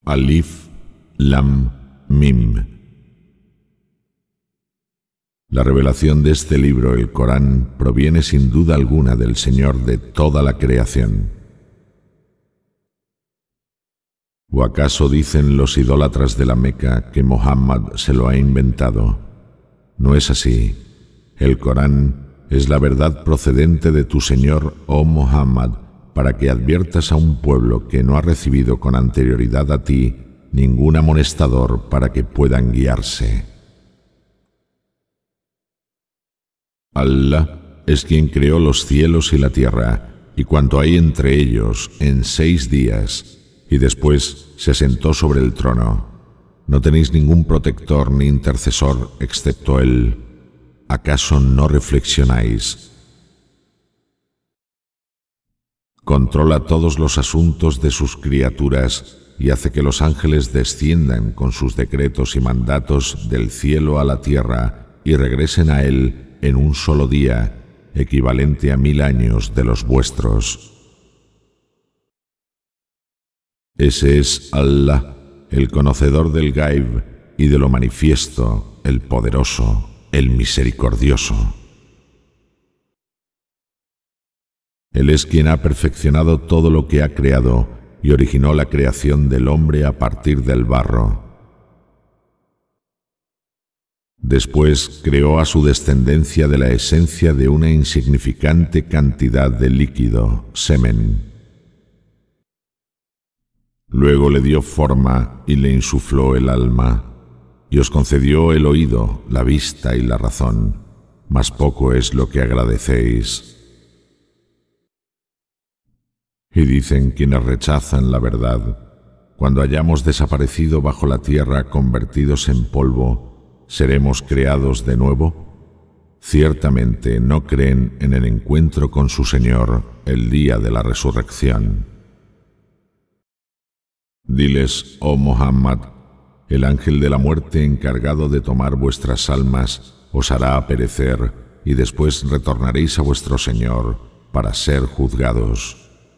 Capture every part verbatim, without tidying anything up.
Alif, Lam, Mim. La revelación de este libro, el Corán, proviene sin duda alguna del Señor de toda la creación. ¿O acaso dicen los idólatras de la Meca que Mohammed se lo ha inventado? No es así. El Corán es la verdad procedente de tu Señor, oh Mohammed, para que adviertas a un pueblo que no ha recibido con anterioridad a ti ningún amonestador para que puedan guiarse. Allah es quien creó los cielos y la tierra y cuanto hay entre ellos en seis días, y después se sentó sobre el trono. No tenéis ningún protector ni intercesor excepto Él. ¿Acaso no reflexionáis? Controla todos los asuntos de sus criaturas y hace que los ángeles desciendan con sus decretos y mandatos del cielo a la tierra y regresen a Él en un solo día, equivalente a mil años de los vuestros. Ese es Allah, el conocedor del Gaib y de lo manifiesto, el poderoso, el misericordioso. Él es quien ha perfeccionado todo lo que ha creado y originó la creación del hombre a partir del barro. Después creó a su descendencia de la esencia de una insignificante cantidad de líquido, semen. Luego le dio forma y le insufló el alma, y os concedió el oído, la vista y la razón, mas poco es lo que agradecéis. Y dicen quienes rechazan la verdad, cuando hayamos desaparecido bajo la tierra convertidos en polvo, ¿seremos creados de nuevo? Ciertamente no creen en el encuentro con su Señor el día de la resurrección. Diles, oh Muhammad, el ángel de la muerte encargado de tomar vuestras almas os hará perecer y después retornaréis a vuestro Señor para ser juzgados.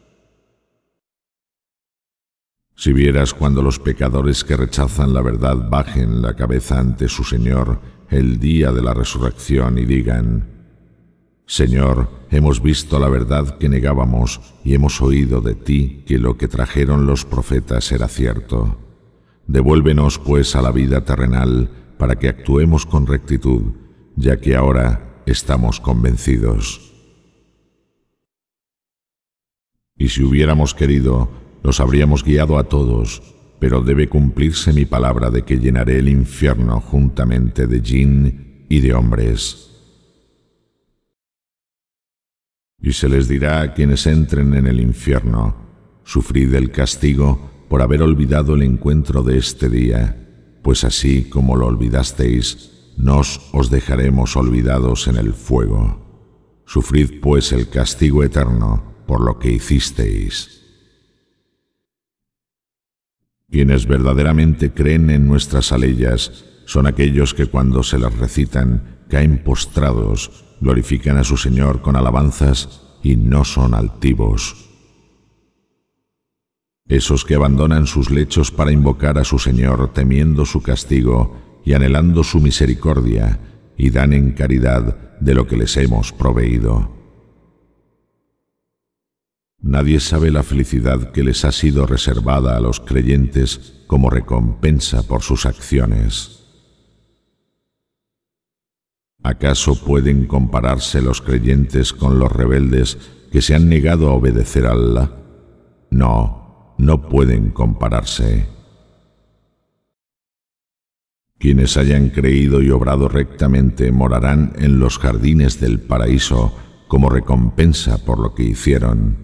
Si vieras cuando los pecadores que rechazan la verdad bajen la cabeza ante su Señor el día de la resurrección y digan: Señor, hemos visto la verdad que negábamos y hemos oído de ti que lo que trajeron los profetas era cierto. Devuélvenos pues a la vida terrenal para que actuemos con rectitud, ya que ahora estamos convencidos. Y si hubiéramos querido, los habríamos guiado a todos, pero debe cumplirse mi palabra de que llenaré el infierno juntamente de jinn y de hombres. Y se les dirá a quienes entren en el infierno: sufrid el castigo por haber olvidado el encuentro de este día, pues así como lo olvidasteis, nos os dejaremos olvidados en el fuego. Sufrid pues el castigo eterno por lo que hicisteis. Quienes verdaderamente creen en nuestras aleyas son aquellos que cuando se las recitan caen postrados, glorifican a su Señor con alabanzas y no son altivos. Esos que abandonan sus lechos para invocar a su Señor temiendo su castigo y anhelando su misericordia, y dan en caridad de lo que les hemos proveído. Nadie sabe la felicidad que les ha sido reservada a los creyentes como recompensa por sus acciones. ¿Acaso pueden compararse los creyentes con los rebeldes que se han negado a obedecer a Allah? No, no pueden compararse. Quienes hayan creído y obrado rectamente morarán en los jardines del paraíso como recompensa por lo que hicieron.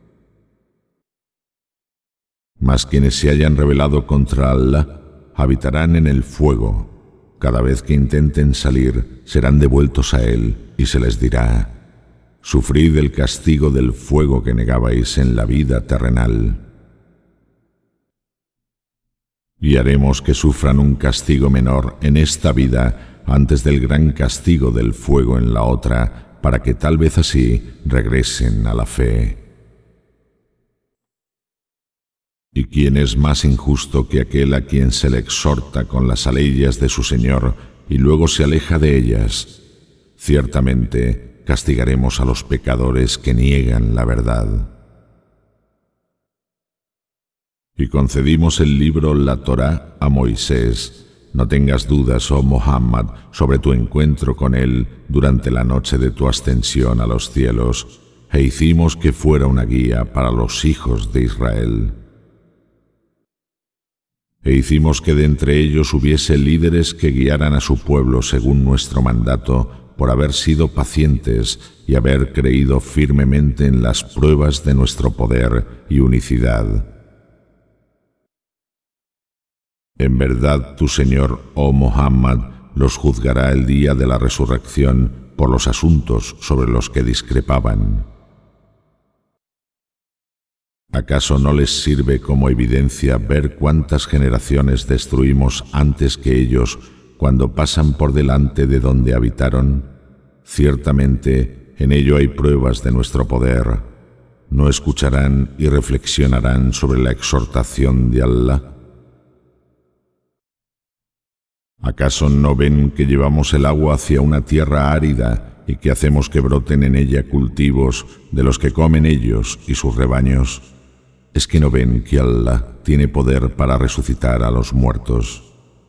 Mas quienes se hayan rebelado contra Allah habitarán en el fuego. Cada vez que intenten salir, serán devueltos a Él y se les dirá: sufrid el castigo del fuego que negabais en la vida terrenal. Y haremos que sufran un castigo menor en esta vida antes del gran castigo del fuego en la otra, para que tal vez así regresen a la fe. Y quién es más injusto que aquel a quien se le exhorta con las aleyas de su Señor y luego se aleja de ellas? Ciertamente castigaremos a los pecadores que niegan la verdad. Y concedimos el libro, la Torá, a Moisés. No tengas dudas, oh Muhammad, sobre tu encuentro con él durante la noche de tu ascensión a los cielos, e hicimos que fuera una guía para los hijos de Israel. E hicimos que de entre ellos hubiese líderes que guiaran a su pueblo según nuestro mandato, por haber sido pacientes y haber creído firmemente en las pruebas de nuestro poder y unicidad. En verdad, tu Señor, oh Muhammad, los juzgará el día de la resurrección por los asuntos sobre los que discrepaban. ¿Acaso no les sirve como evidencia ver cuántas generaciones destruimos antes que ellos cuando pasan por delante de donde habitaron? Ciertamente, en ello hay pruebas de nuestro poder. ¿No escucharán y reflexionarán sobre la exhortación de Allah? ¿Acaso no ven que llevamos el agua hacia una tierra árida y que hacemos que broten en ella cultivos de los que comen ellos y sus rebaños? ¿Es que no ven que Allah tiene poder para resucitar a los muertos?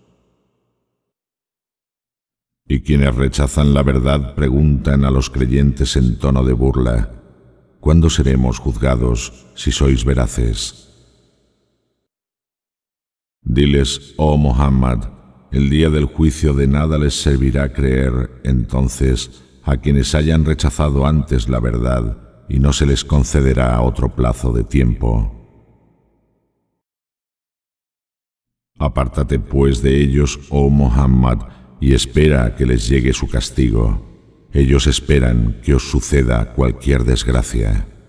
Y quienes rechazan la verdad preguntan a los creyentes en tono de burla: ¿cuándo seremos juzgados si sois veraces? Diles, oh Muhammad, el día del juicio de nada les servirá creer entonces a quienes hayan rechazado antes la verdad, y no se les concederá otro plazo de tiempo. Apártate pues de ellos, oh Muhammad, y espera a que les llegue su castigo. Ellos esperan que os suceda cualquier desgracia.